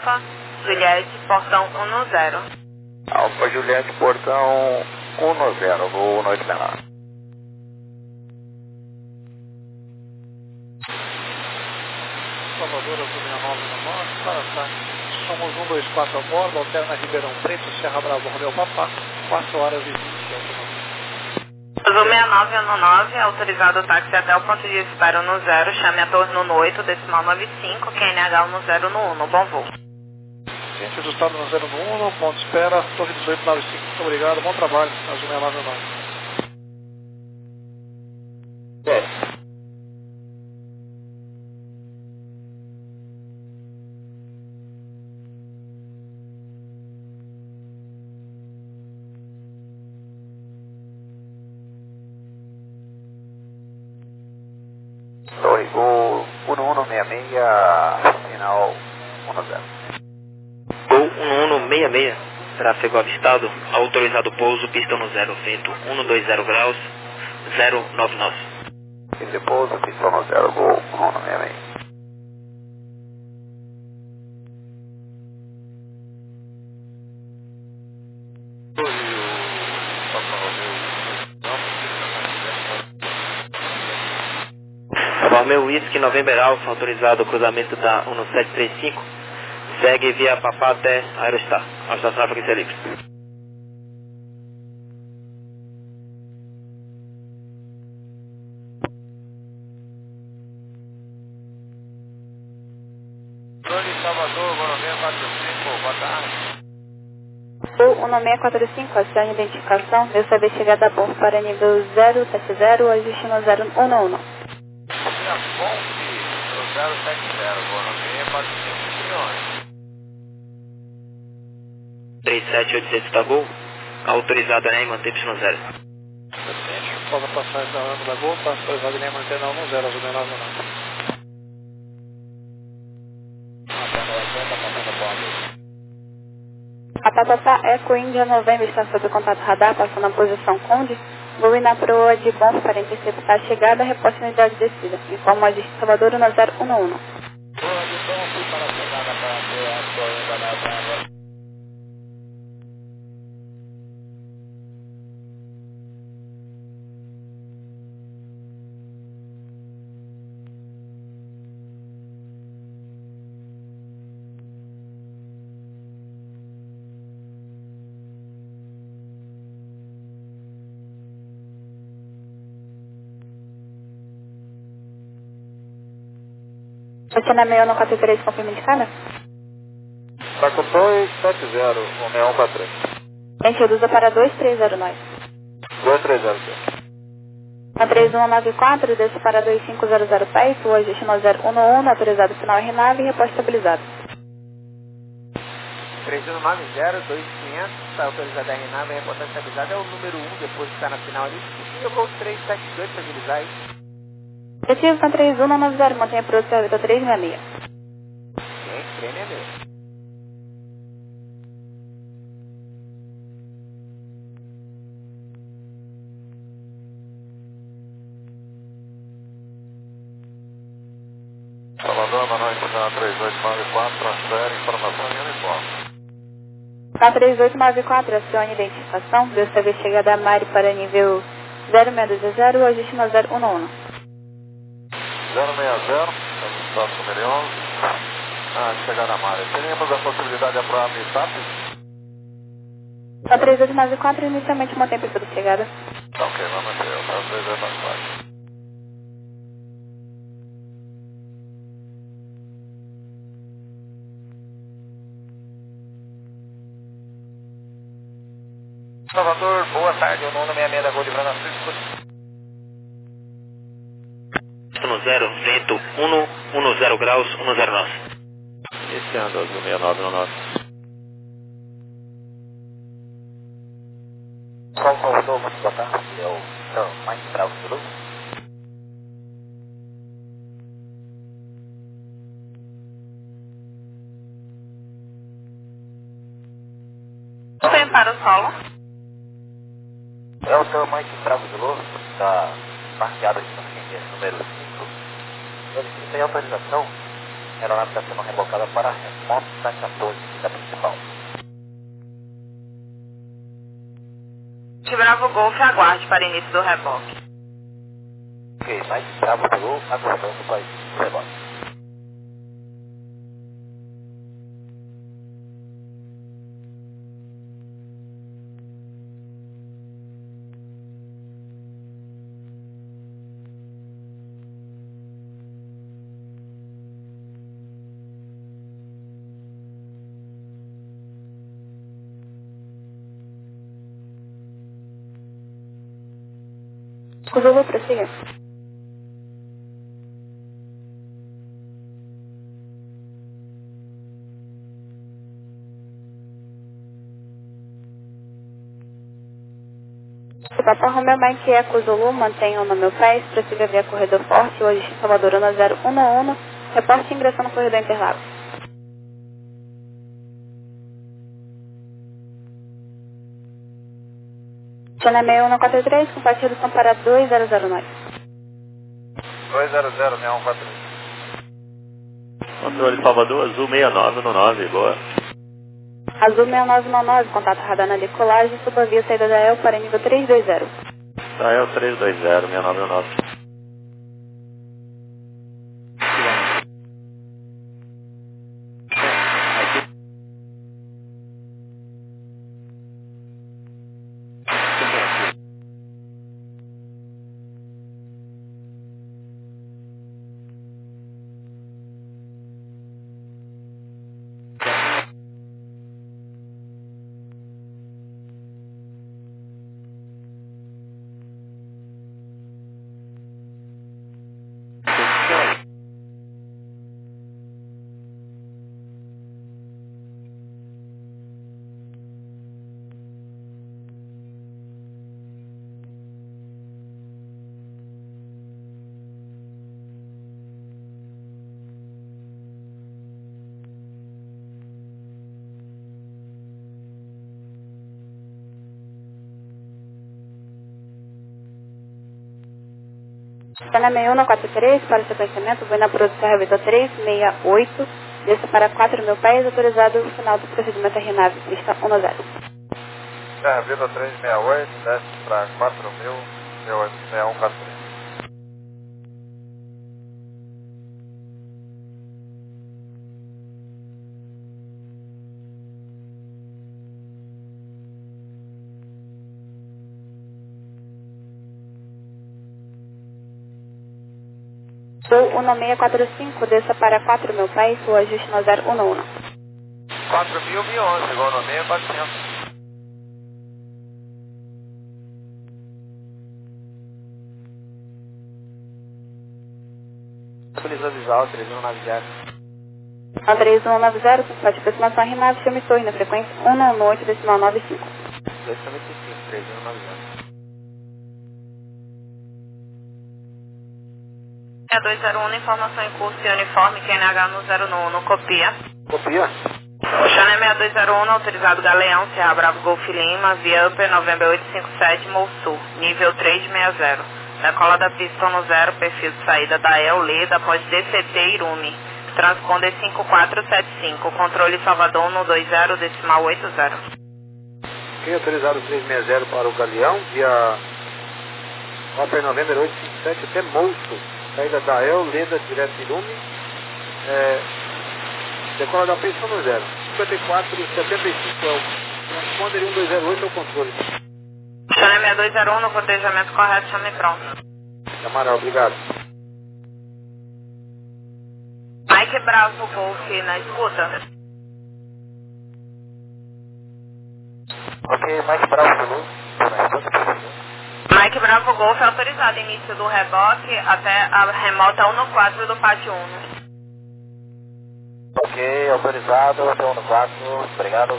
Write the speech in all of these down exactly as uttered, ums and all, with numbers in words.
Alfa, Juliette, portão um zero. Alfa Juliette, portão um zero, voo noite menor. Salvador, Azul sessenta e nove no norte, para tá. Somos um dois quatro a bordo, alterna Ribeirão Preto, Serra Bravo, Romeu Papá, quatro horas e vinte, autonomia. Azul sessenta e nove no nove, autorizado o táxi até o ponto de espera no zero, chame a torre no oito, decimal noventa e cinco, Q N H no zero no um, bom voo. Ciente do estado no zero no um, ponto de espera, torre dezoito noventa e cinco, muito obrigado, bom trabalho, Azul sessenta e nove no nove. É. Torre Gol um um seis seis, final um zero. Gol um um seis seis, tráfego avistado, autorizado pouso, pista no zero, vento cento e vinte graus, zero nove nove. Esse pouso, pista no zero, Gol um um seis seis. Romeu Whisky, November Alpha, autorizado o cruzamento da um sete três cinco, segue via Papá até Aerostar, Aerostar Tráfego e livre. Torre Salvador, Gorovia quatro cinco, boa tarde. O um seis quatro cinco, acione identificação, deu saber chegada a bordo para nível zero sete zero, ajuste no zero um um. Minha fonte no zero sete zero, Gorovia quatro cinco milhões. três sete oito seis da Gol, autorizado a manteve-se no zero. Presidente, após a passagem da Lama da Gol, está autorizado em manter no zero, Azul sessenta e nove no nove. A Papapá Eco Índia Novembro está sob contato radar, passando a posição Conde. Vou ir na proa de bom para interceptar a chegada, reposte a unidade de descida. Informa o agente Salvador no zero um um. Proa de bom, fui para a chegada para ter a corrida da Brava. Você na meio no quatro três, confirma indicada? Está com dois sete zero, um seis um quatro três. Gente, reduza para dois três zero nove. dois três zero. Na três um nove quatro, desce para dois cinco zero zero pés, o ajuste no zero um um, autorizado final R nove e reposte estabilizado. três um nove zero, dois quinhentos, está autorizado R nove, reportagem estabilizada, é o número um, depois que está na final ali. E eu vou três sete dois para agilizar aí. Objetivo na três um nove zero, mantenha por órbita três seis seis. Gente, treino é meu. Salvador, boa noite, na três oito nove quatro, transfere informação em uniforme. Na três oito nove quatro, acione identificação, deu saber chegada a Mari para nível zero seis dois zero, o ajuste no zero um um. zero seis zero, estamos no número onze. Ah, chegada na área. Teríamos a possibilidade de aprovar a M I T A P? Na três oito nove quatro, inicialmente mantém perfil de chegada. Tá ok, vamos ver. O três oito nove quatro. Salvador, boa tarde. O nono seis seis da Gol de Francisco. No zero, vento um zero graus, um zero nove. Iniciando Azul sessenta e nove no nove. Qual Salvador, muito boa tarde. É o senhor Mike Bravo do Luz. Vem para o solo. É o senhor Mike Bravo do Luz, está marcado aqui no fim número cinco. Ele tem autorização A aeronave está sendo rebocada para a remota quatorze, da principal. De Bravo Golf, aguarde para início do reboque. Ok, Mike Bravo Golf, aguardando para início do reboque. Zulu, prossiga. Papa Romeo Mike Eco Zulu, mantenham no meu pés, prossiga via corredor forte, hoje em Salvador Una zero um um, reporte ingressando no corredor Interlagos. Channel seis um quatro três, combate redução para dois zero zero nove. dois zero zero, seis um quatro três. Controle Salvador, Azul seis nove um nove, boa. Azul seis nove um nove, contato radar na decolagem, suba via saída da E L para nível três dois zero. Da E L três dois zero, seis nove um nove. Channel seis um quatro três, para o sequenciamento, vou na produção Revita três seis oito, desça para quatro mil pés, autorizado o final do procedimento R nave, pista um zero. É, Revita três seis oito, desce para quatro mil, seis um quatro três. Sul um seis quatro cinco, desça para quatro mil pés, o ajuste no zero um um. quatro mil, mil e onze, igual no meio, quatrocentos. Sintonizou visual, três um nove zero. A três um nove zero, com de aproximação R nave, chame torre na frequência um um oito decimal nove cinco. dois noventa e cinco, três um nove zero. É dois zero um, informação em curso e uniforme, Q N H no zero um, copia. Copia. Channel seis dois zero um, autorizado Galeão, Serra Bravo Golf Lima, via Upper November oito cinco sete, Sul, nível três seis zero. Decola da pista no zero, perfil de saída da E L Leda, após D C T Irume. Transponder cinco quatro sete cinco, controle Salvador no dois zero, decimal oito zero. Ok, autorizado três seis zero para o Galeão, via Upper November oito cinco sete até Monstro. Saída da E L, Leda, direto Irume. É, decola da pista no zero. cinquenta e quatro setenta e cinco é o transponder, um dois zero oito é o controle. Channel seis dois zero um, no cotejamento correto, chame pronto. Amaral, obrigado. Mike Bravo Golf na escuta. Ok, Mike Bravo Zulu, na escuta. Mike Bravo Golf autorizado início do reboque até a remota um quatro do pátio um. Ok, autorizado, até um quatro, obrigado.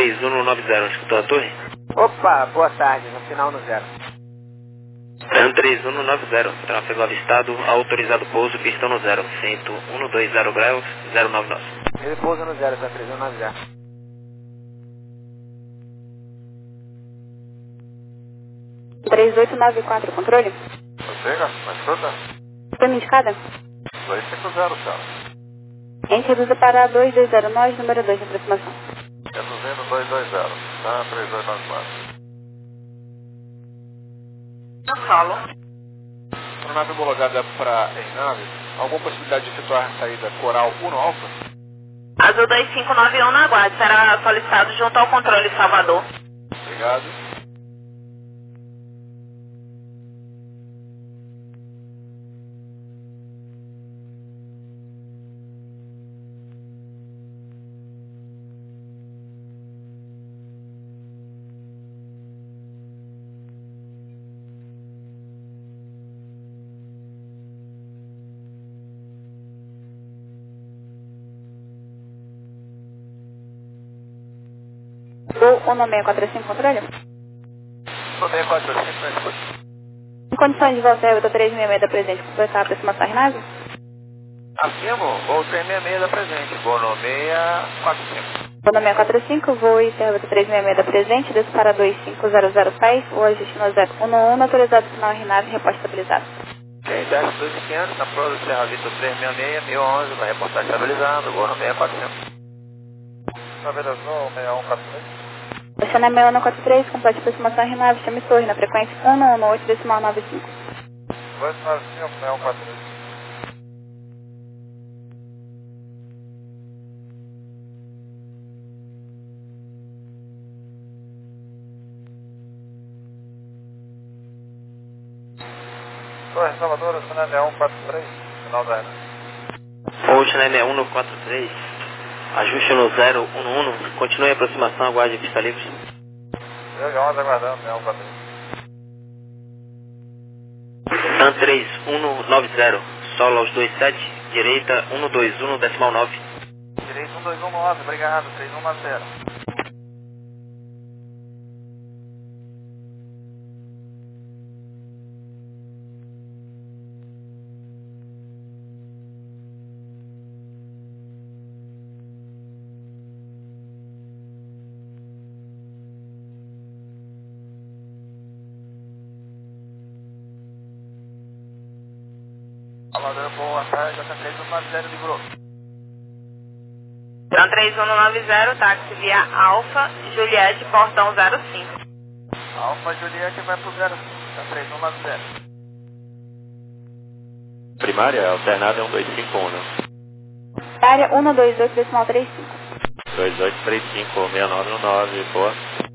três um nove zero, escutou a torre? Opa, boa tarde, no final no zero. TAM três um nove zero, tráfego avistado, autorizado pouso, pistão no zero, cento doze graus, zero nove nove. Ele pousa no zero, tá três um nove zero. três oito nove quatro, controle. Chega, mas escuta. Firme indicada. dois cinco zero, cara. Ente reduza para dois dois zero nove, número dois de aproximação. Reduzindo dois dois zero, tá? três dois nove quatro. Solo. Aeronave homologada para Enave, alguma possibilidade de efetuar a saída Coral Uno Alfa? Azul dois cinco nove um na guarda, será solicitado junto ao controle Salvador. Obrigado. O um seis quatro cinco, controle. um seis quatro cinco, mas escuta. Em condições de volta órbita três seis seis da presente, completar a aproximação RNAV. Afirmo, voo três seis seis da presente, voo no seis quatro cinco. Voo no seis quatro cinco, voo e órbita três seis seis da presente, desço para dois cinco zero zero pés, o ajuste no zero um um, autorizado sinal RNAV, reposta estabilizado. Ok, desce dois quinhentos, na prova do Serra Vista três seis seis, mil e onze, vai reportar estabilizado, voo no seis quatro cinco. Navegação seis um quatro três. Oceana seis um quatro três, complete aproximação RNAV, chame torre na frequência um um oito decimal nove cinco. dois nove cinco, seis um quatro três. Torre Salvador, Oceana seis um quatro três, final da Ana. Ocean seis um quatro três, ajuste no zero um um, continue a aproximação, aguarde pista livre. Eu onze aguardando, seis um quatro três. TAM três um nove zero, solo aos dois sete, direita um dois um decimal nove. Direito um dois um nove, obrigado, três um nove zero. Salvador, boa tarde, J três um nove zero, livrou. TAM três um nove zero, táxi via Alfa, Juliette, portão zero cinco. Alfa Juliette vai pro zero cinco, tá três um nove zero. Primária, alternada é um dois cinco um, né? Área um dois oito decimal trinta e cinco. dois oito três cinco, seis nove um nove, boa.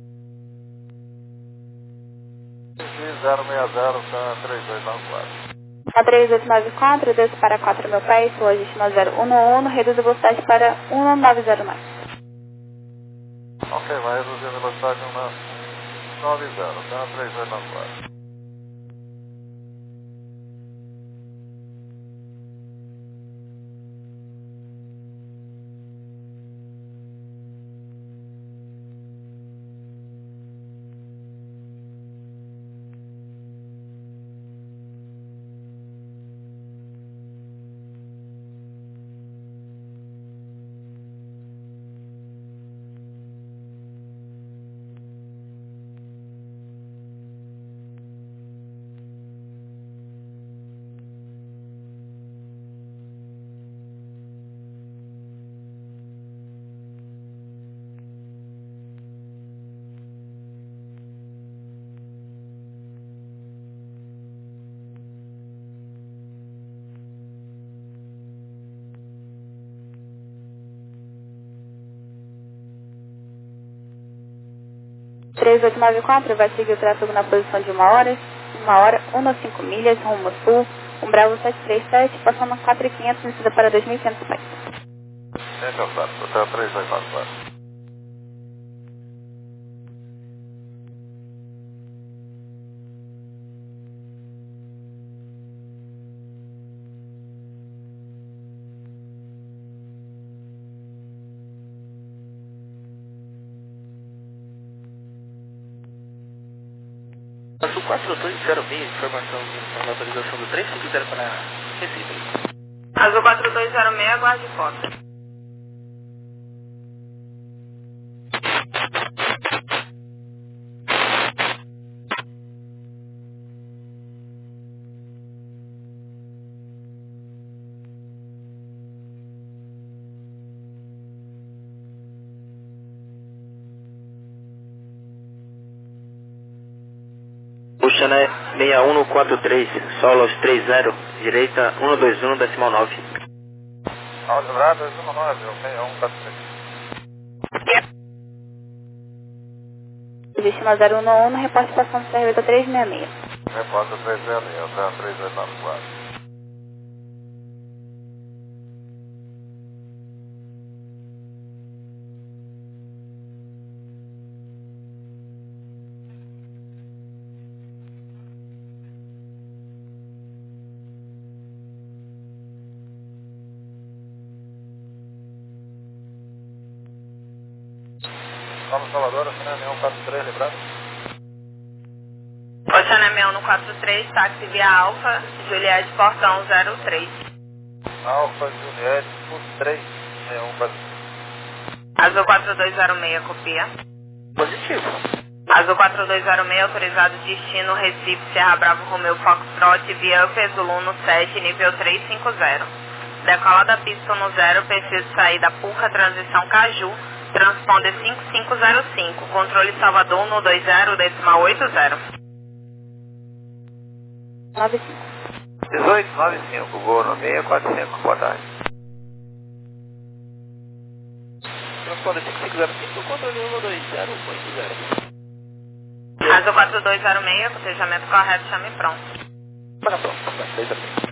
zero seis zero, tá três dois nove quatro. A três oito nove quatro, desço para quatro mil pés, o ajuste no zero um um, reduz a velocidade para um nove zero nove. Ok, vai reduzir a velocidade um nove zero, tá três dois nove quatro. três oito nove quatro vai seguir o tráfego na posição de uma hora, uma hora, um cinco milhas, rumo sul, um Bravo sete três sete, passando quatro mil e quinhentos, descida para dois mil e quinhentos pés. Sempre ao certo, tá três dois nove quatro. Azul quatro dois zero seis, informação de autorização do trem, cinco zero para Recife. Azul quatro dois zero seis, aguarde cota. Puxané seis um quatro três, solos três zero, direita um dois um, decimal nove. Áudio Bravo, dois um nove, seis um quatro três. Destino zero um um, reporte passando do Cerveta três seis seis. Repórter três zero seis, zero três dois nove quatro. Vamos Salvador, Oceana seis um quatro três, lembrado? Oceana seis um quatro três, táxi via Alfa, Juliette Portão zero três. Alfa, Juliette, três, seis um quatro três. Azul quatro dois zero seis, copia. Positivo. Azul quatro dois zero seis, autorizado destino Recife, Serra Bravo, Romeu Foxtrot, via Zulu no sete, nível três cinco zero. Decola da pista no zero, perfil de saída Puca, transição Caju, transponder cinco cinco zero cinco, controle Salvador no dois zero, decimal oito zero. nove cinco. dezoito nove cinco, voo no seis quatro cinco, boa tarde. Transponder cinco cinco zero cinco, controle um dois zero oito zero. Azul quatro dois zero seis, cotejamento correto, chame pronto. Para pronto, dois zero seis.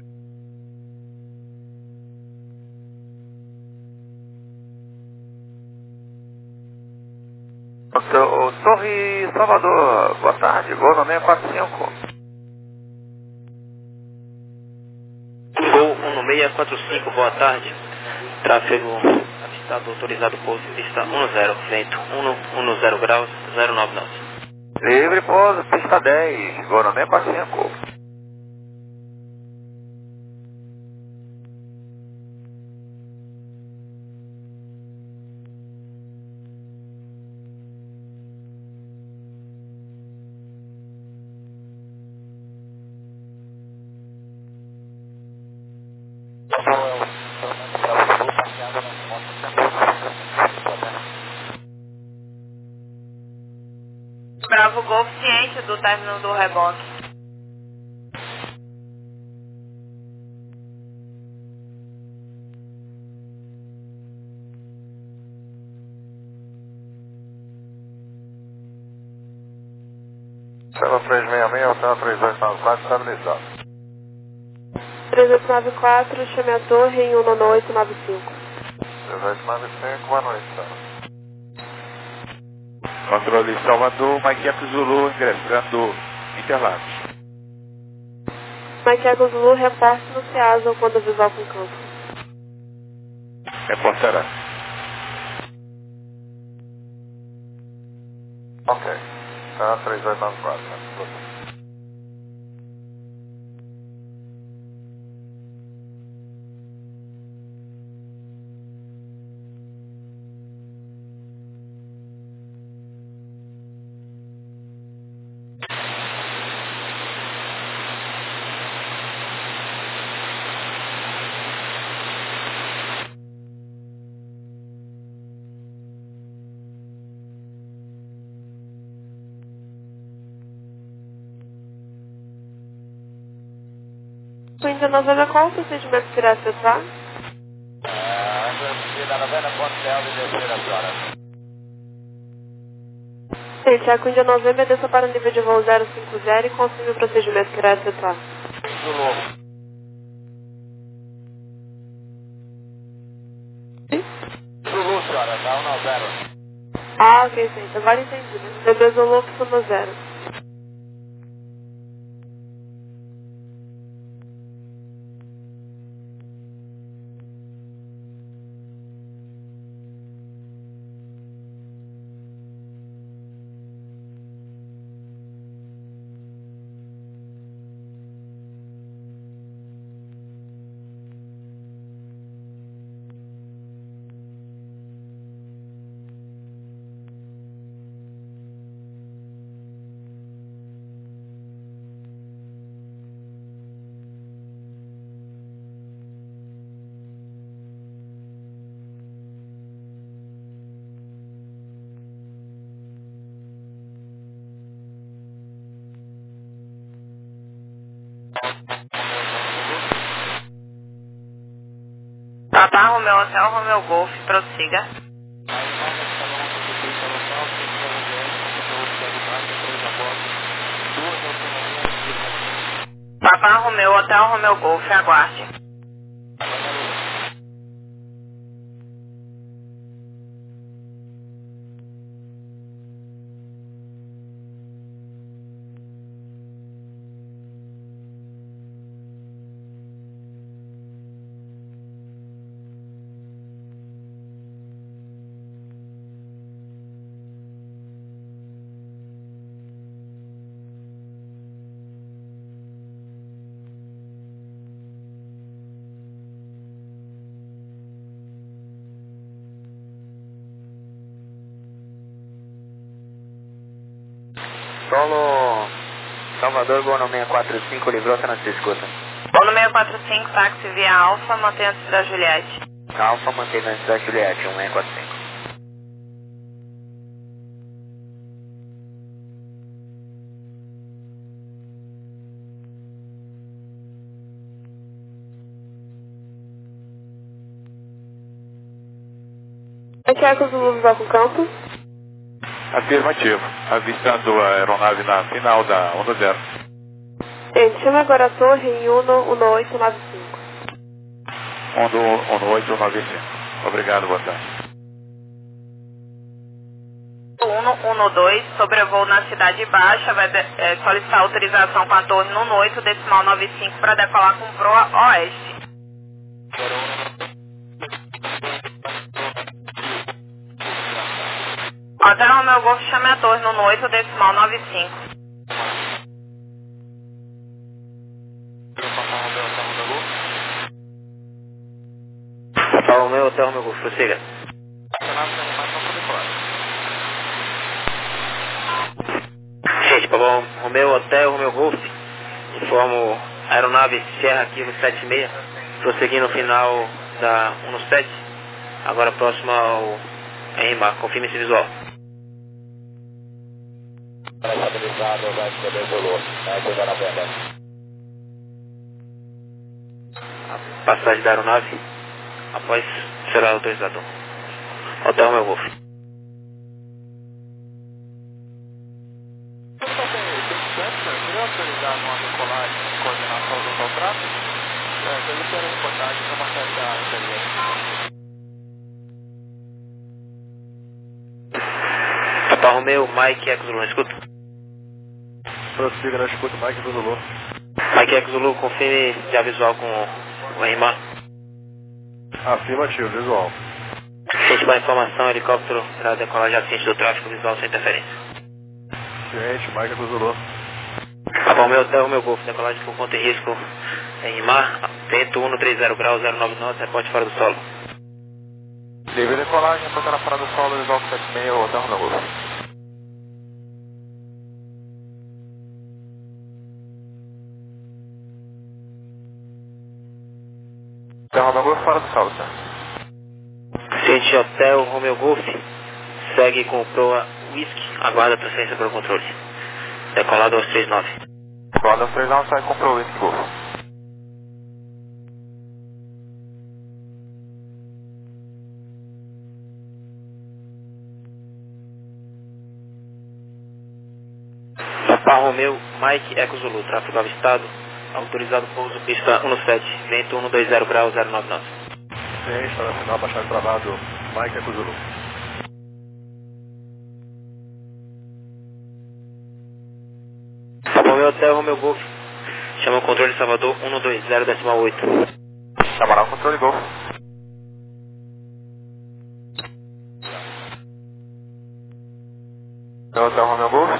O Torre Salvador, boa tarde, voo no seis quatro cinco. Gol um seis quatro cinco, boa tarde. Tráfego avistado, autorizado pouso, pista um zero, vento um zero graus, zero nove nove. Livre pouso, pista dez, voo no seis quatro cinco. Bravo Golf ciente do término do reboque. Serra três seis seis, Hotel três dois nove quatro, estabilizado. três oito nove quatro, chame a torre em um oito nove cinco. três oito nove cinco, boa noite, senhor. Controle Salvador, Mike Eco Zulu, ingressando Interlagos. Mike Eco Zulu, reporte no Ceasa quando visual com campo. Reportará. Ok. Tá, três dois nove quatro, né? O Índia Novena, qual o procedimento que irá efetuar? Ah, da novena Pontel de terceira senhora. Gente, a Índia Novena desça para o nível de voo zero cinco zero e confirme o procedimento que irá efetuar. Zulu. Zulu, senhora, tá um zero. Ah, ok, gente, agora entendi, né? B B Zulu, opção zero. Papa Romeu Hotel Romeu Golf, prossiga. Papa Romeu Hotel Romeu Golf, aguarde. Solo Salvador, Gol no seis quatro cinco, livrou, tá na sua escuta. Gol no seis quatro cinco, táxi via Alfa, mantenha antes da Juliette. Alfa, mantenha antes da Juliette, um seis quatro cinco. Tiago Zulu vai com campo. Afirmativo. Avistando a aeronave na final da onda zero. Gente, chama agora a torre em Uno um oito nove cinco. Uno oito nove cinco. Obrigado, boa tarde. Uno um dois, sobrevoo na Cidade Baixa, vai de, é, solicitar autorização com a torre no Uno oito, decimal nove cinco, para decolar com proa oeste. Hotel Romeu Golf, chame a torre no Uno oito, decimal nove cinco. Papa Romeu Hotel Romeu Golf, prossiga. Gente, Papa Romeu Hotel Romeu Golf, informo a aeronave Sierra Kilo sete seis, prosseguindo no final da Uno sete, agora próximo ao R M A, confirme esse visual. Estabilizado, vai poder Zulu, vai cuidar na venda. A passagem da aeronave após será autorizado. Hotel Romeu Golf. Queria autorizar uma decolagem de coordenação do contrato? É, ele tem reportagem para uma certa experiência. Papa Romeu, Mike Eco Zulu, escuta. Prossiga na escuta, Mike do Zulu. Mike Eco Zulu, confirme já visual com o R M A. Afirmativo, visual. Ciente da informação, helicóptero para decolagem ciente do tráfego, visual sem interferência. Ciente, Mike do Zulu. Papa Romeu Hotel Romeu Golf, decolagem por conta e risco R M A, vento um três zero graus, zero nove nove, reporte fora do solo. Livre decolagem, apontando fora do solo, visual sete seis, Hotel Romeu Golf. Hotel Romeu Golf fora do solo, senhor. Ciente Hotel Romeu Golf, segue com o proa Whisky, aguarda a transferência para o controle. Decolado aos trinta e nove. Decolado aos trinta e nove, sai com o proa Whisky Golf. Papa Romeu, Mike Eco Zulu, tráfego avistado, autorizado pouso pista um sete, vento um dois zero graus, zero nove nove. Ciente, está na final, baixado travado, Mike Eco Zulu. Papa Romeu Hotel Romeu Golf, chama o controle Salvador um dois zero decimal oito. Chamaram o controle Golf. Hotel Romeu Golf.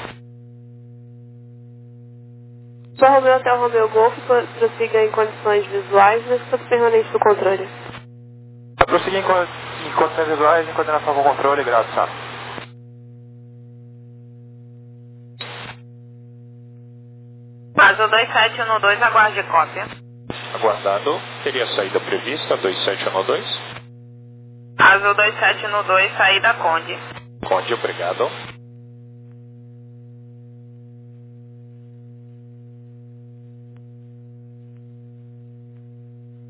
Papa Romeu Hotel Romeu Golf, prossiga em condições visuais, mas escuta permanente do controle. Prosseguir em, em condições visuais, em coordenação com o controle, graças a Azul dois sete um dois, aguarde cópia. Aguardado. Teria saída prevista, dois sete um dois. Azul dois sete um dois, saída Conde. Conde, obrigado.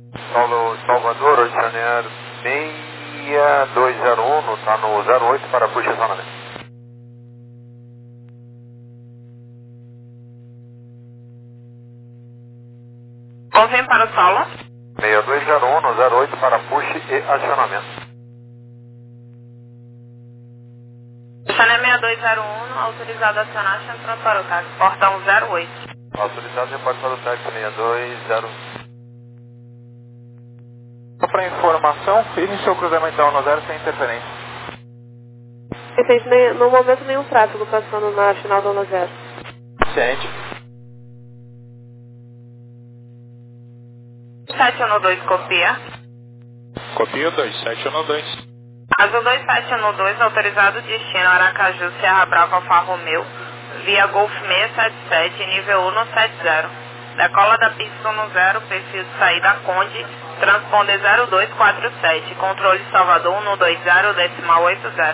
Paulo Salvador, Rio de Janeiro, seis dois zero um, está no zero oito para push acionamento. Confirme para o solo. seis dois zero um no zero oito para push e acionamento. Channel seis dois zero um, autorizado a acionar, chame pronto para o táxi, portão zero oito. Autorizado reporte para o táxi seis dois zero um. Só para informação, iniciou o cruzamento da um zero sem interferência. Perfeito, no momento nenhum tráfego passando na final da um zero. Ciente. sete um dois, copia. Copia dois sete um dois. Azul dois sete um dois, autorizado destino Aracaju, Serra Brava, Alfa Romeo, via Golf seis sete sete, nível um sete zero. Decola da pista um zero, perfil de saída Conde, transponder zero dois quatro sete, controle Salvador um dois zero, decimal oito zero.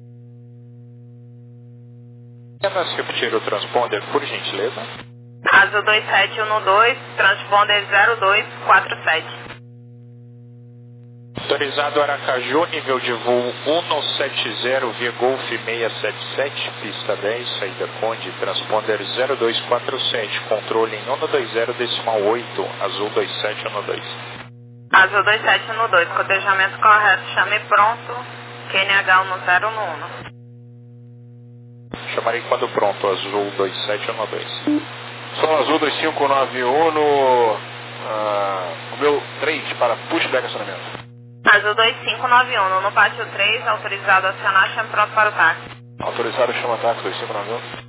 Apenas repetir o transponder, por gentileza. Azul dois sete um dois, transponder zero dois quatro sete. Autorizado Aracaju, nível de voo um sete zero, via Golf seis sete sete, pista dez, saída Conde, transponder zero dois quatro sete, controle em um dois zero, decimal oito, Azul dois sete um dois. Azul dois sete um dois, cotejamento correto, chame pronto, Q N H um zero um. Chamarei quando pronto, Azul dois sete um dois. Som Azul dois cinco nove um no uh, o meu três para pushback acionamento. Azul dois cinco nove um, no pátio três, autorizado a acionar, chame pronto para o táxi. Autorizado chama táxi dois cinco nove um.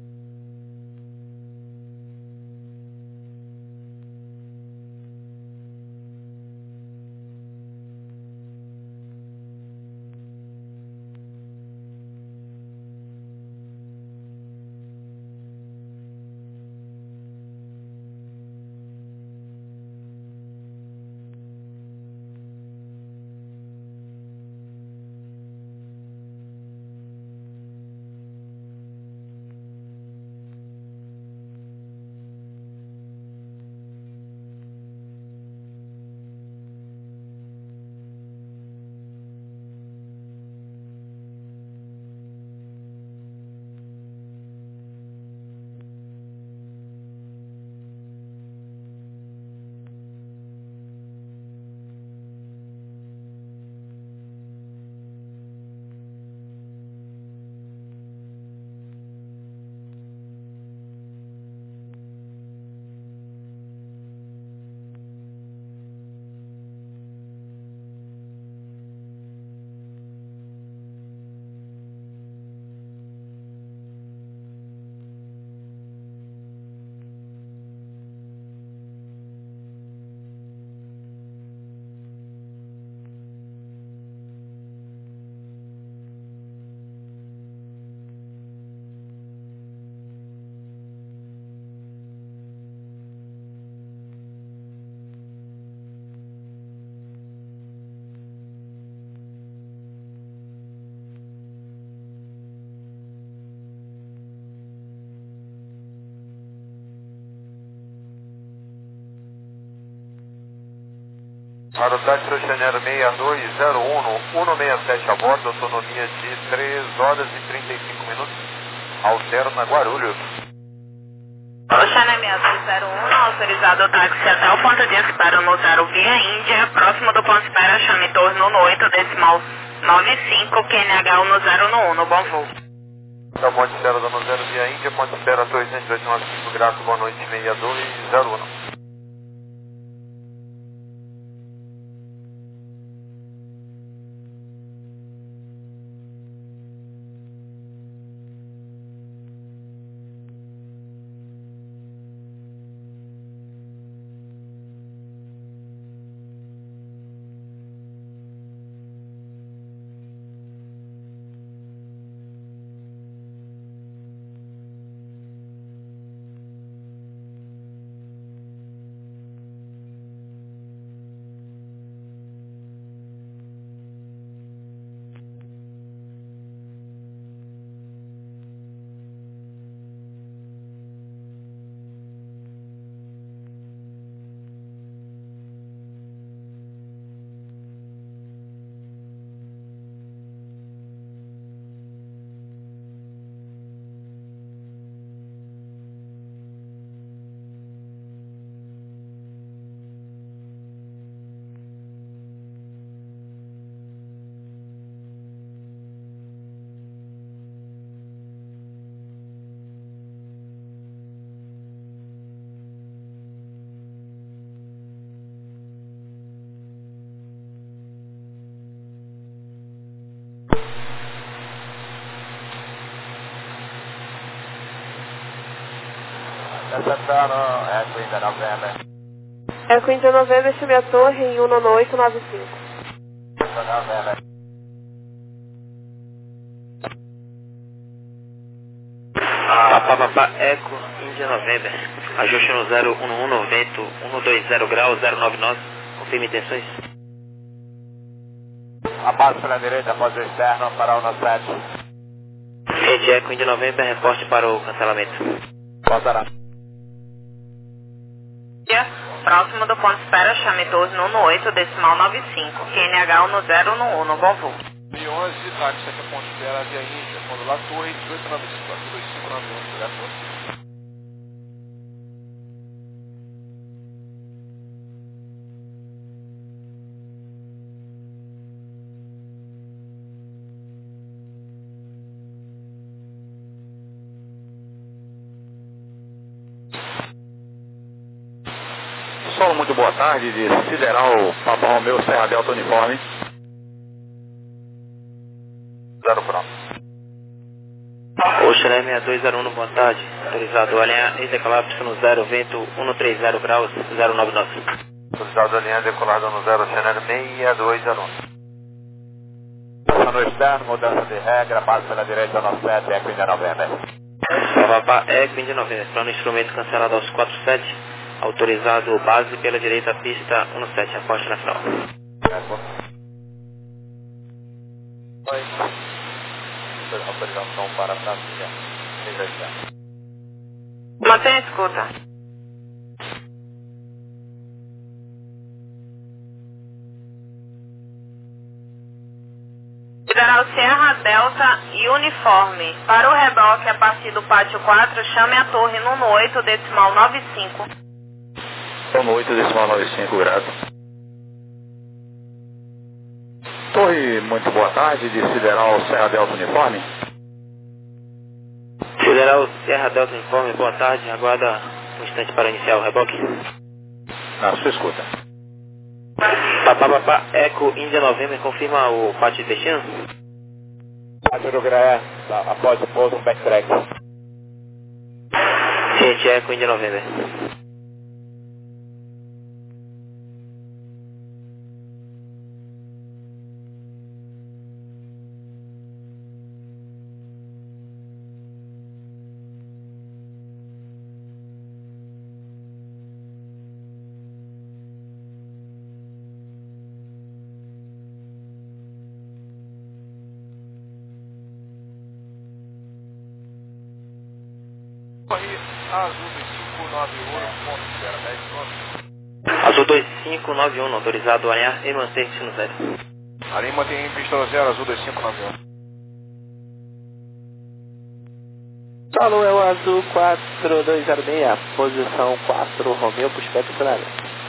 Para o táxi Rio de Janeiro seis dois zero um, no um seis sete a bordo, autonomia de três horas e trinta e cinco minutos, altero na Guarulhos. Oceana seis dois zero um, autorizado o táxi até o ponto de espera no zero via Índia, próximo do ponto de espera, chame torno no oito, decimal nove cinco, Q N H um zero um, no bom voo. Então, ponto de espera do zero via Índia, ponto de espera dois dois nove cinco, grato, boa noite, seis dois zero um. Recepção, Eco India November. Eco India November, chame a torre em um nove oito nove cinco. November. Papá, papá, Eco India November. Ajuste no zero um um no vento, um dois zero graus, zero nove nove. Confirme intenções. Abaixo pela direita, após o externo, para o um sete. Rede Eco India November, reporte para o cancelamento. Voltará. Próximo do ponto espera, chame torre no um oito, decimal nove cinco. Q N H no zero um um, no bom voo. mil e onze, táxi aqui a ponto espera, via Índia, modular torre dezoito nove cinco, dois cinco nove um, obrigado a todos. Solo, muito boa tarde, de Sideral Papa Romeu, Serra Delta Uniforme. Zero pronto. O Xeré seis dois zero um, boa tarde. Autorizado alinhar e decolar no zero, vento um três zero graus, zero nove nove. Autorizado alinhar decolado no zero, Channel seis dois zero um. No externo, mudança de regra, base pela direita, no sete, Eco India November. Papá, Eco India November. Plano instrumento cancelado aos quatro sete. Autorizado base pela direita, pista um sete, aposte na final. Oi. Autorização para Brasília. Mantém a escuta. Federal Sierra Delta e Uniforme. Para o reboque a partir do pátio quatro, chame a torre no um oito, decimal nove cinco. um oito, decimal nove cinco, grato. Torre, muito boa tarde, de Sideral Serra Delta Uniforme. Sideral Serra Delta Uniforme, boa tarde. Aguarda um instante para iniciar o reboque. Na sua escuta. Papá, papá, Eco India November, confirma o pátio de destino? Pátio do Graé, após o pouso, um backtrack. Gente, Eco India November. Corre Azul dois cinco nove um, ponto espera dez quilômetros. Azul dois cinco nove um, autorizado a alinhar e manter-se no zero. Ali mantém pista no zero, Azul dois cinco nove um. Solo é o Azul quatro dois zero seis, posição quatro, Romeu, para o espectro cenário.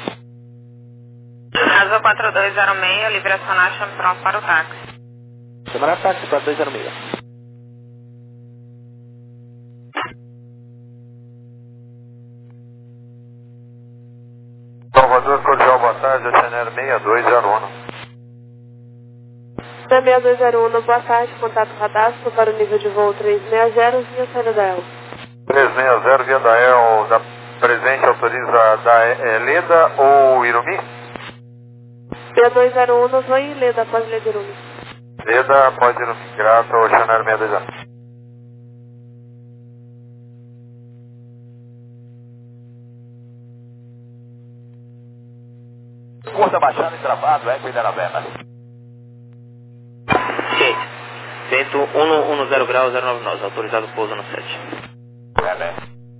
Azul quatro dois zero seis, livre acionar, chame pronto para o táxi. Chamar a táxi quatro dois zero seis. Salvador, cordial, boa tarde, a Channel seis dois zero um. seis dois zero um, boa tarde, contato cadastro para o nível de voo três seis zero, via saída da E L. três seis zero, via da E L, da presente, autoriza da é, Leda ou Irumi? seis dois zero um, Zoe Leda, após Leda Irumi. Leda, após Irumi, grato, Channel seis dois zero. Curta baixando e travado, Eco India November. Gente, vento um zero graus, zero nove nove, autorizado pouso no sete. É bem.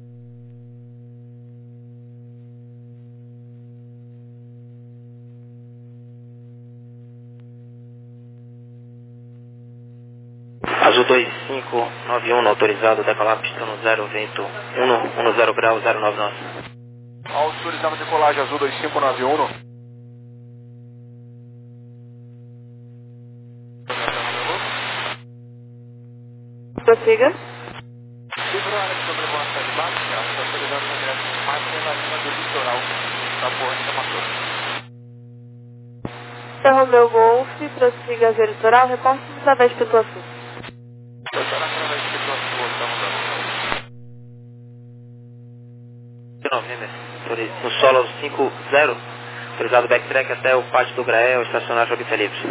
Azul dois cinco nove um, autorizado decolar pista no zero, vento um zero graus, zero nove nove. Autorizado decolagem Azul dois cinco nove um. Prossiga. Livro área de sobrevoação de baixo, está autorizando na direção máxima na linha do litoral da Porra de Camacuã. Então, Romeu Golf, prossiga via litoral, reporte através de Pituaçu. Doutora, através de Pituaçu, estamos dando. November, no solo cinco zero, autorizado backtrack até o pátio do Grael, estacionar a pista livre.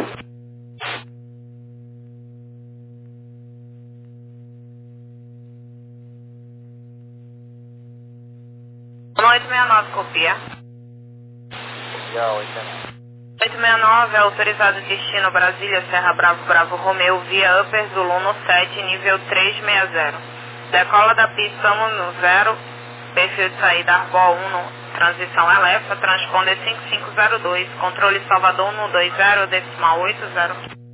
oito seis nove, copia. Já, oito seis nove. oito seis nove, autorizado destino Brasília, Serra Bravo, Bravo Romeo, via Upper Zulu no sete, nível trezentos e sessenta. Decola da pista um zero, perfil de saída Arbol um, transição Elefa, transponder cinco cinco zero dois, controle Salvador um dois zero, decimal oito zero.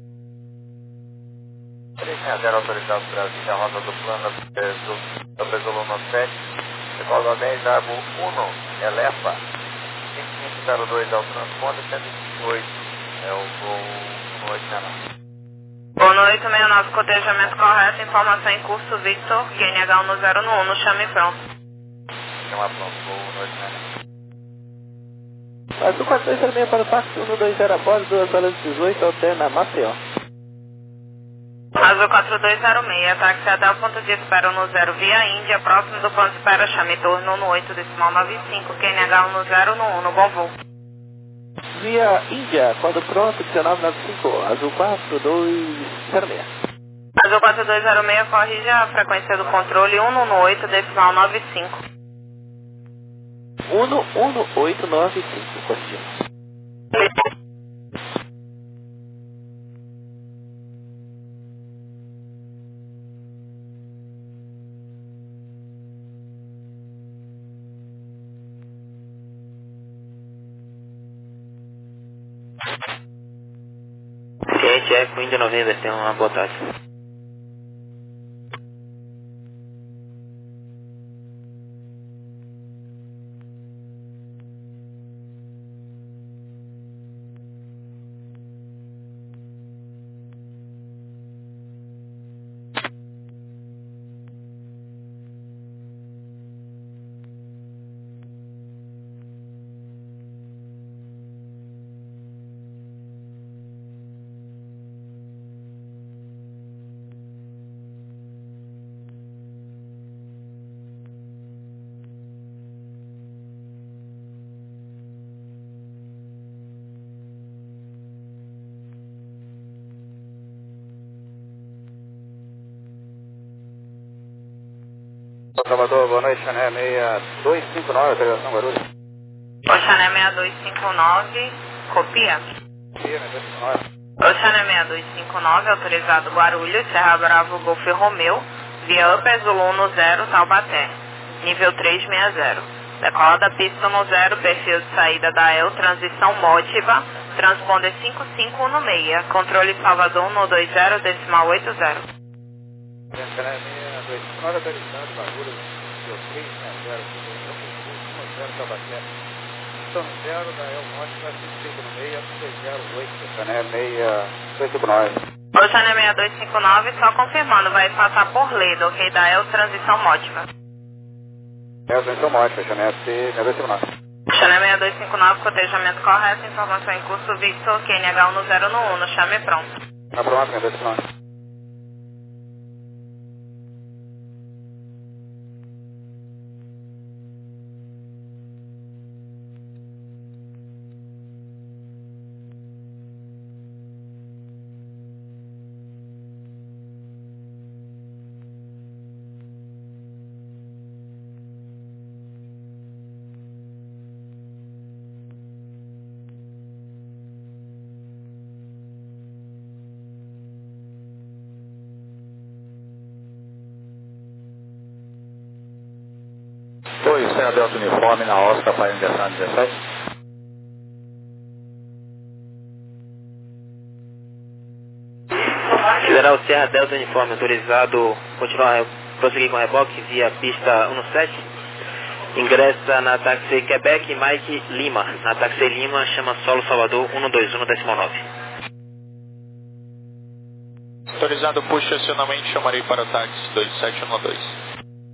trezentos e sessenta, autorizado Brasília, rota do plano Upper Zulu no sete, decola dez, Arbol um, Elefa, cinco cinco zero dois ao transponder, cento e vinte e oito, é o voo oito seis nove. Boa noite, oito seis nove, cotejamento correto, informação em curso, Victor, Q N H um zero um, no chame pronto. Chama pronto, voo oito seis nove. Azul quatro dois zero seis para o táxi um dois zero após duas horas e dezoito, alterna Maceió. Azul quatro dois zero seis, táxi até o ponto de espera no zero via Índia, próximo do ponto de espera, chame torno no oito, decimal nove cinco, Q N H um zero um, no bom voo. Via Índia, quando pronto, dezenove nove cinco, Azul quatro dois zero seis. Azul quatro dois zero seis, corrige a frequência do controle um no oito, decimal nove cinco. um um oito nove cinco, corrigindo. Ciente é com Índia November, tem uma boa tarde. Salvador, boa noite, Chané seis dois cinco nove, autorização Guarulhos. Oxané seis dois cinco nove, copia. Copia, seis dois cinco nove. Oxané seis dois cinco nove, autorizado Guarulhos, Serra Bravo, Golf Romeu, via Upper Zulu no zero, Taubaté, nível trezentos e sessenta. Decola da pista no zero, perfil de saída da E L, transição Mótiva, transponder cinco cinco um seis, controle Salvador um dois zero, decimal oito zero. Chané seis dois cinco nove, autorizado Guarulhos, trezentos e sessenta, um zero, Taubaté. Então, zero da E L Mótica, cinco cinco um seis, um dois zero oito, Chané seis dois cinco nove. Oxané seis dois cinco nove, só confirmando, vai passar por Leda, ok? Da E L, transição Mótiva. É, transição Mótica, Chané seis dois cinco nove. Chané seis dois cinco nove, cotejamento correto, informação em curso, Victor, Q N H um zero um, no chame pronto. Na pronto, seis dois cinco nove. Oi, Serra Delta Uniforme na Oscar para ingressar dezessete. Federal Serra Delta Uniforme, autorizado continuar, prosseguir com reboque via pista um sete. Ingressa na táxi Quebec Mike Lima. Na táxi Lima, chama Solo Salvador um dois um, decimal nove. Autorizado por estacionamento, chamarei para o táxi dois sete um dois.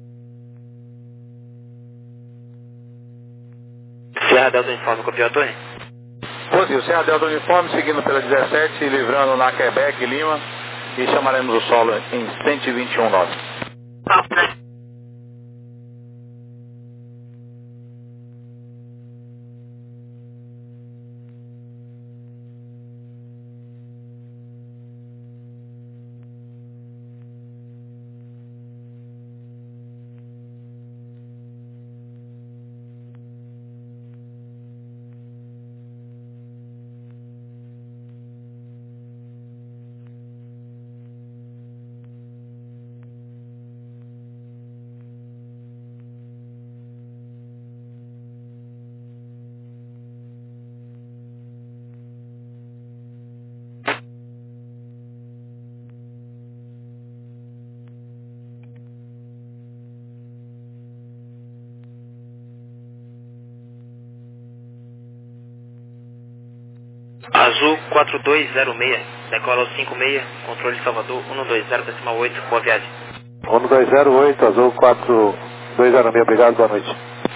Serra Delta Uniforme, copiou a torre? Positivo, Serra Delta Uniforme, seguindo pela dezessete, livrando na Quebec Lima e chamaremos o solo em cento e vinte e um nove. Azul quatro dois zero seis, decola cinco seis, controle Salvador um dois zero decimal oito, boa viagem. um dois zero oito, Azul quatro dois zero seis, obrigado, boa noite.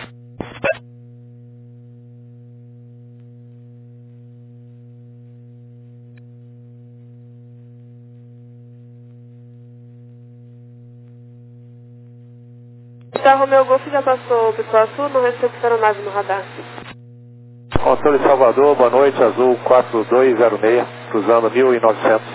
Tá, Romeu Golf já passou o pessoal sul, não recebeu aeronave no radar. Controle Salvador, boa noite, Azul quatro dois zero seis, cruzando mil e novecentos.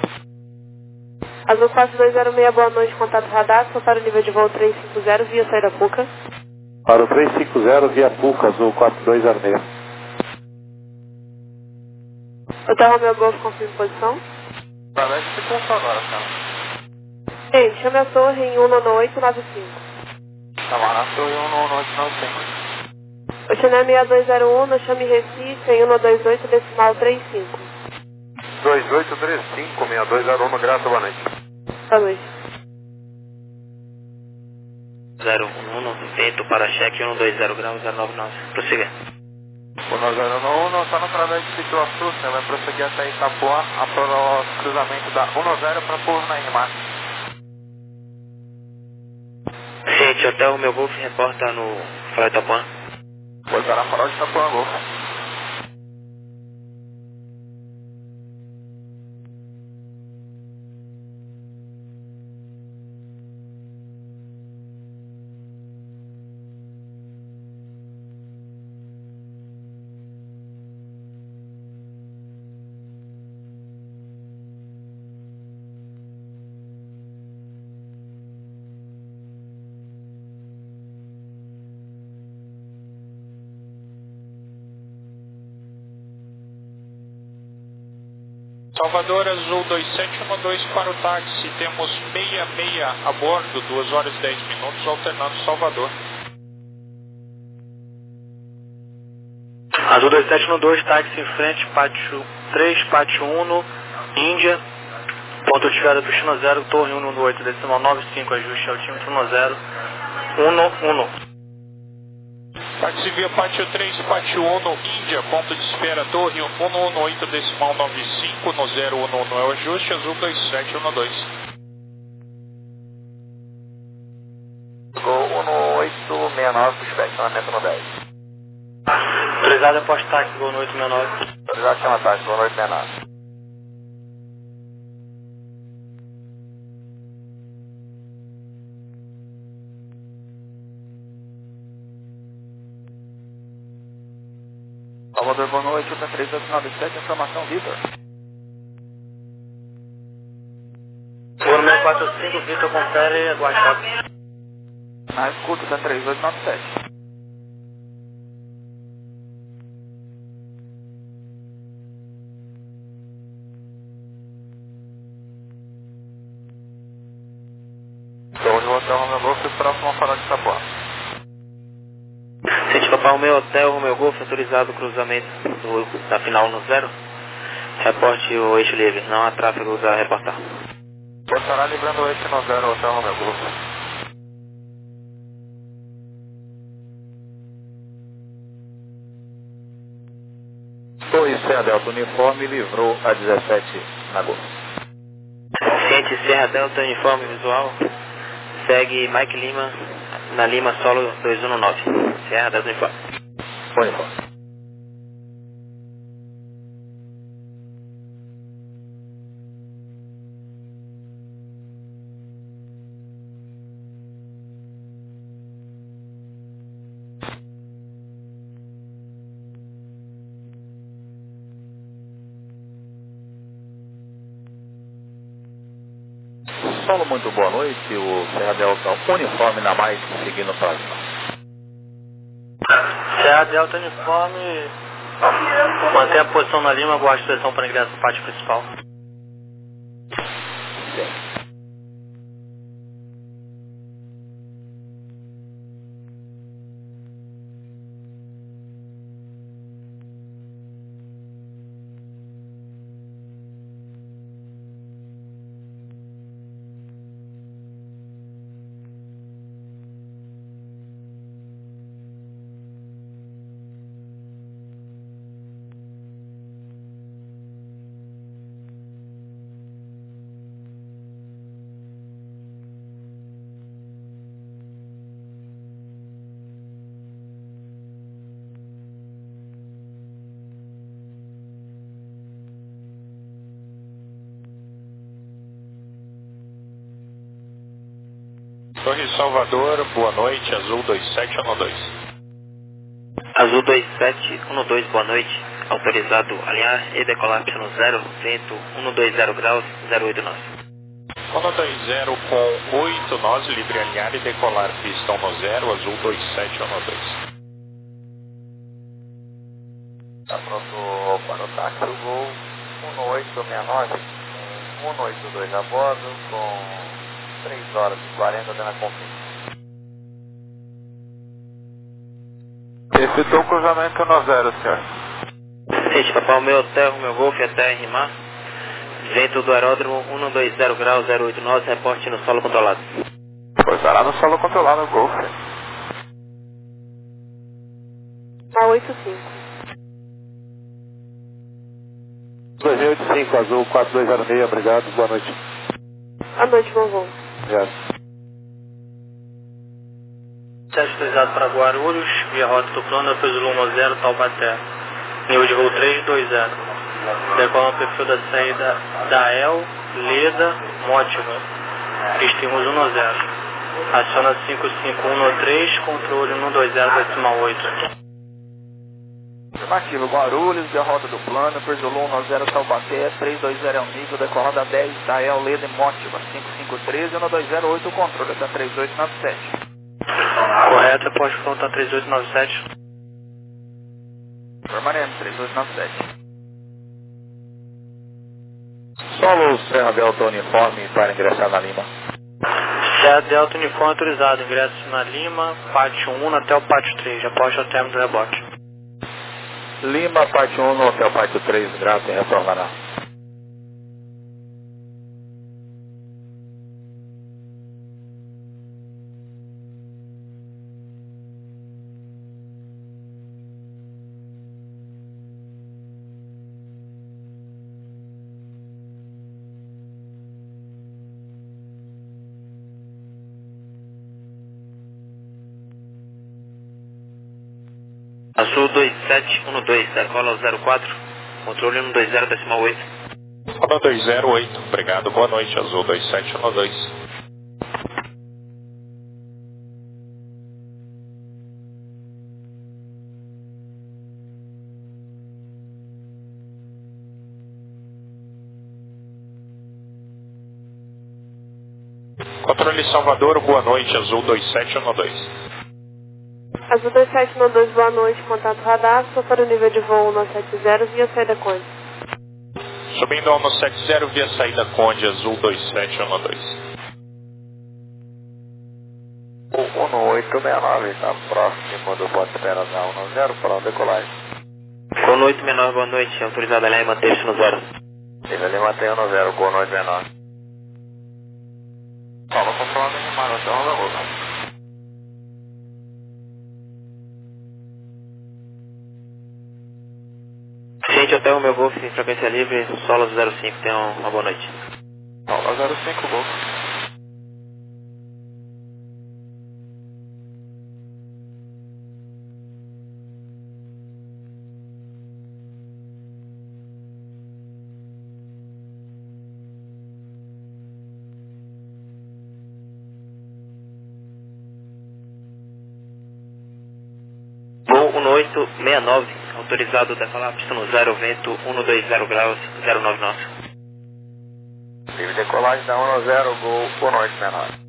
Azul quatro dois zero seis, boa noite, contato radar, só para o nível de voo trezentos e cinquenta via saída Puca. Para o trezentos e cinquenta via Puca, Azul quatro dois zero seis. Hotel Romeu Golf, confirma posição. Pra ver se ficou só agora, cara. Ei, chame a torre em um nove oito nove cinco. Tá lá na torre um nove oito nove cinco. Oceané seis dois zero um, chame Recife em um dois oito decimal trinta e cinco. dois oito três cinco, seis dois zero um, graça, boa noite. Boa noite. zero um, vento para cheque um dois zero graus zero nove nove, prossiga. O nove zero um está no través de Pituaçu, você vai prosseguir até Itapuã, após o cruzamento da um nove zero para Porto na Inimar. Gente, Hotel Romeu Golf reporta no Farol Itapuã. Pois será Farol de Itapuã Golf. Salvador Azul dois sete um dois para o táxi, temos seis seis a bordo, duas horas e dez minutos, alternando Salvador. Azul dois sete um dois, táxi em frente, pátio três, pátio um, Índia, ponto de chegada do China zero, torre um nove oito, decimal nove cinco, ajuste altímetro um zero um um. Táxi via pátio três, pátio um, Índia, ponto de espera, torre um nove oito, decimal nove cinco, no zero um um é o ajuste, Azul dois sete um dois. Gol um oito seis nove, estacionamento no dez. Autorizado após táxi, gol no oito seis nove. Autorizado chama táxi, gol no oito seis nove. Salvador, boa noite, Uta três oito nove sete, informação Vitor. Gol no quatro cinco, Vitor, confere, aguardado. Na escuta, Uta três oito nove sete. Torre do Hotel Romeu Golf, próximo ao Farol de Itapuã. Sente Papai Romeu Hotel Romeu Golf, autorizado o cruzamento do, da final no zero. Reporte o eixo livre, não há tráfego a reportar. Estará livrando o eixo no zero, Hotel Romeu Golf. Torre Serra Delta Uniforme livrou a dezessete na Golf. Ciente Serra Delta Uniforme Visual, segue Mike Lima, na Lima Solo dois um nove. Serra Delta Uniforme. Uniforme. Solo, muito boa noite, o Serra Delta Uniforme na mais, seguindo para cima. Serra Delta Uniforme, mantém a posição na Lima, aguarde a direção para ingresso no pátio principal. Sim. Torre Salvador, boa noite, Azul dois sete um dois. Azul dois sete um dois, boa noite. Autorizado alinhar e decolar no zero, vento um dois zero graus, zero oito nós. um dois zero com oito nós, livre alinhar e decolar pista no zero, Azul dois sete um dois. Está pronto para o táxi, o voo um oito seis nove, com um oito dois a bordo, com três horas e quarenta dando a conferência. Efetuou o cruzamento no zero, senhor. Gente, papai, o meu hotel, o meu Golf até R M A. Vento do aeródromo um dois zero graus, zero oito nós, reporte no solo controlado. Pois lá no solo controlado, o Golf. A oito cinco. dois oito cinco, Azul quatro dois zero seis, obrigado, boa noite. À noite, bom voo. Obrigado. Teste autorizado para Guarulhos, via rota do plano, depois do Luma zero, Taubaté. Nível de voo três dois zero. Decola no perfil da saída da El, Leda, Mótiva. Estimos um zero. Aciona cinco cinco um três, controle um dois zero decimal oito. Afirmativo, Guarulhos, via rota do plano, Perzolum um zero Taubaté, três dois zero é o nível, decolada dez, Dael, Leda, Mótiva, cinco cinco um três, um dois zero oito, controle, até três dois nove sete. Correto, pode frontar três oito nove sete. Permanente, três dois nove sete. Solo Serra Delta Uniforme para ingressar na Lima. Serra Delta Uniforme autorizado, ingresso na Lima, pátio um até o pátio três, após o término do rebote. Lima, parte um no hotel parte três, grato e retornará. Azul dois sete um dois, decola zero quatro, controle um dois zero decimal oito. um dois zero oito, obrigado, boa noite, Azul dois sete um dois. Controle Salvador, boa noite, Azul dois sete um dois. Azul dois sete um dois, boa noite, contato radar, só para o nível de voo um sete zero, via saída Conde. Subindo ao sete zero via saída Conde, Azul dois sete um dois. O um oito seis nove está próximo do bote espera da um zero para decolagem. Com oito menor, boa noite, autorizado alinhar e manter-se no zero. Ele ali mantém um zero, com oito seis nove. Fala, controlando animado até o levou. Gente, hotel, o meu Golf, frequência livre, solo zero cinco, tenham uma boa noite. Fala, zero cinco, Golf. Voo um oito seis nove, autorizado decolar pista no zero, vento um dois zero graus, zero nove nós. Livre decolagem da um zero, gol um oito seis nove.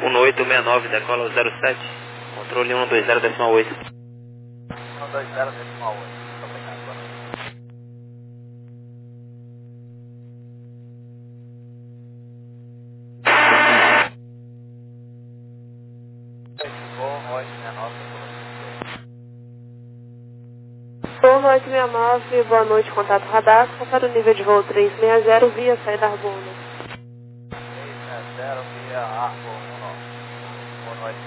um oito seis nove, decola zero sete, controle um dois zero decimal oito. um dois zero decimal oito. Obrigado. Boa noite. Voo oito seis nove, boa noite, contato radar, para o nível de voo três seis zero via saída Arbono. três seis zero via Arbono. Boa noite.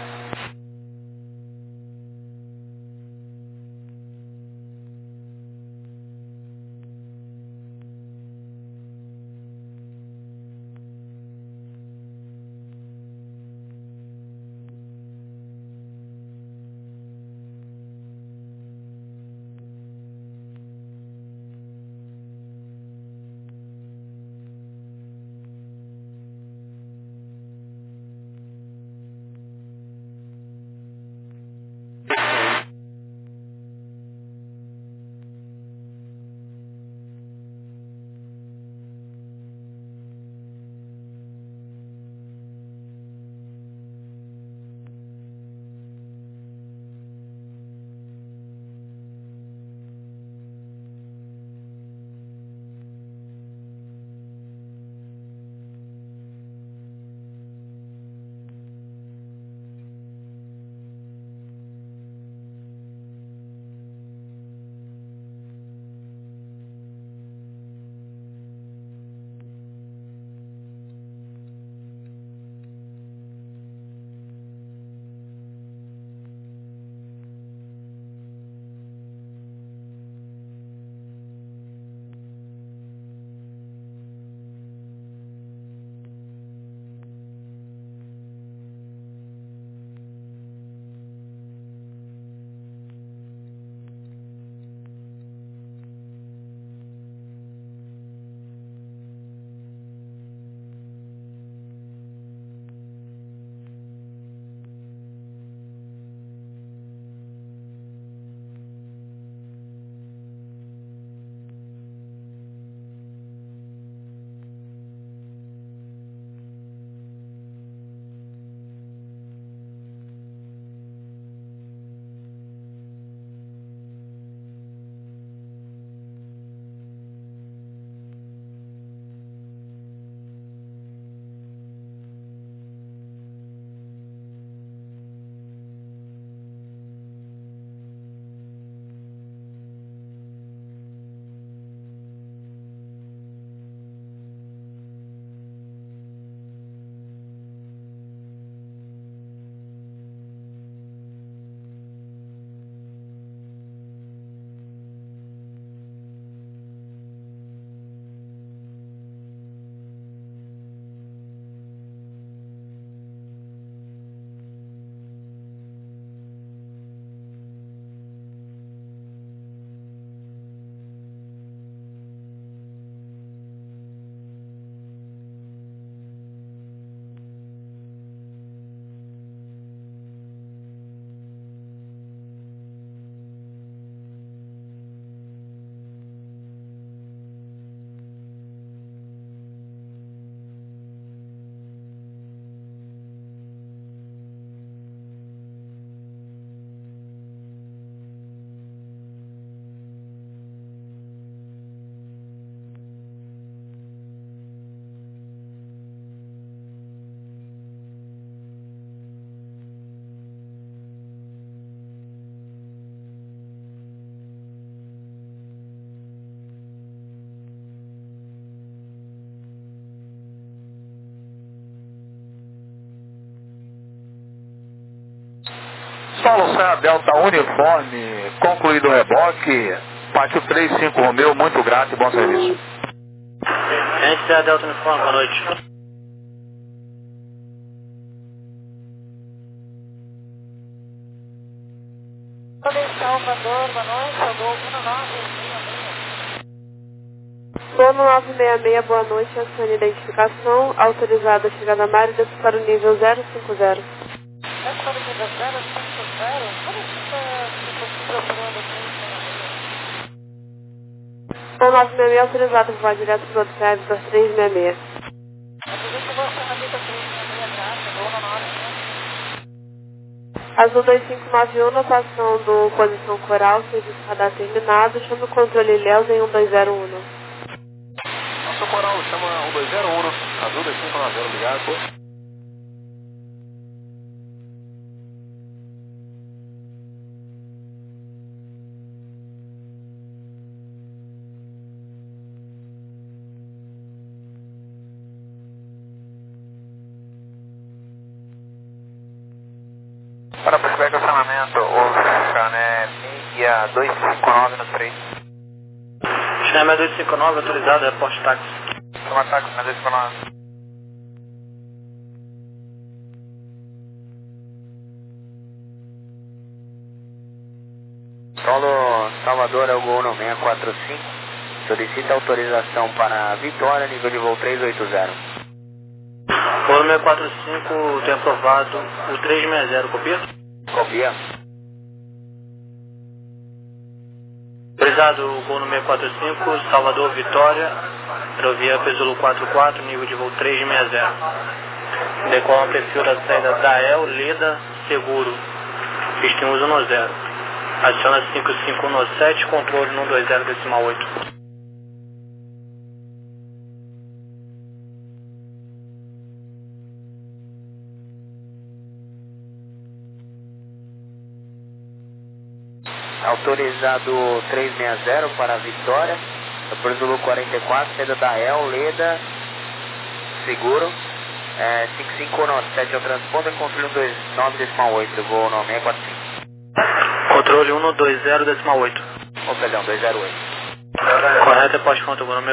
Solo Serra Delta Uniforme, concluído o reboque, partiu três cinco Romeu, muito grato e bom serviço. Gente, Serra Delta Uniforme, boa noite. Salvador, boa noite, Salvador, um nove seis seis. Voo nove seis seis, boa noite, acione identificação, autorizada a chegada Méridas para o nível zero cinco zero. É para o nível zero cinco zero? Como é que está procurando aqui? Voo nove seis seis, autorizado para voar direto para o Odisseia, três seis seis. Eu acredito que você na vida três seis seis, tá? Chegou no nove. Azul dois cinco nove um, notação do posição coral, serviço radar terminado, chama o controle Ilhéus em um dois zero um. Nosso coral chama um dois zero um, Azul dois cinco nove um, ligado, pô. Para pushback acionamento, Oceané meia dois cinco nove no três. Oceané dois cinco nove autorizado, reporte táxi. Chama táxi na dois cinco nove. Solo Salvador é o Gol no seis quatro cinco, solicita autorização para Vitória, nível de voo três oito zero. Gol seis quatro cinco, tem aprovado o três seis zero, copia? Copia. Autorizado o Gol seis quatro cinco, Salvador, Vitória, aerovia Pesulo quatro quatro, nível de voo três seis zero. Decola perfil da saída da El, Leda, seguro, pista em uso no zero. Aciona cinco cinco um sete, controle no um dois zero decimal oito. Autorizado três seis zero para Vitória, depois do Zulu quarenta e quatro, saída da El, Leda, seguro, é, cinco cinco um sete é o transponder, controle um dois nove decimal oito, vou no seis quatro cinco. Controle um dois zero decimal oito. Oh, perdão, dois zero oito. Correto, é pós-conta,